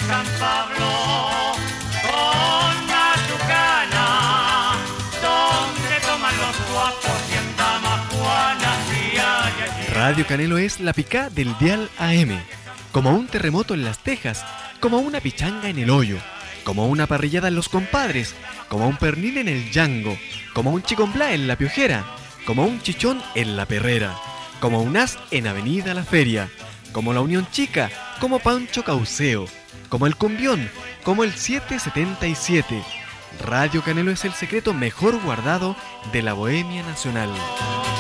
San Pablo, con Matucana, donde toman los guapos y en Damajuana, y ay, ay. Radio Canelo es la picá del dial AM, como un terremoto en las Tejas, como una pichanga en el hoyo, como una parrillada en los compadres, como un pernil en el Yango, como un chicomblá en la Piojera, como un chichón en la Perrera, como un as en Avenida La Feria, como la Unión Chica, como Pancho Cauceo, como el Cumbión, como el 777. Radio Canelo es el secreto mejor guardado de la Bohemia Nacional.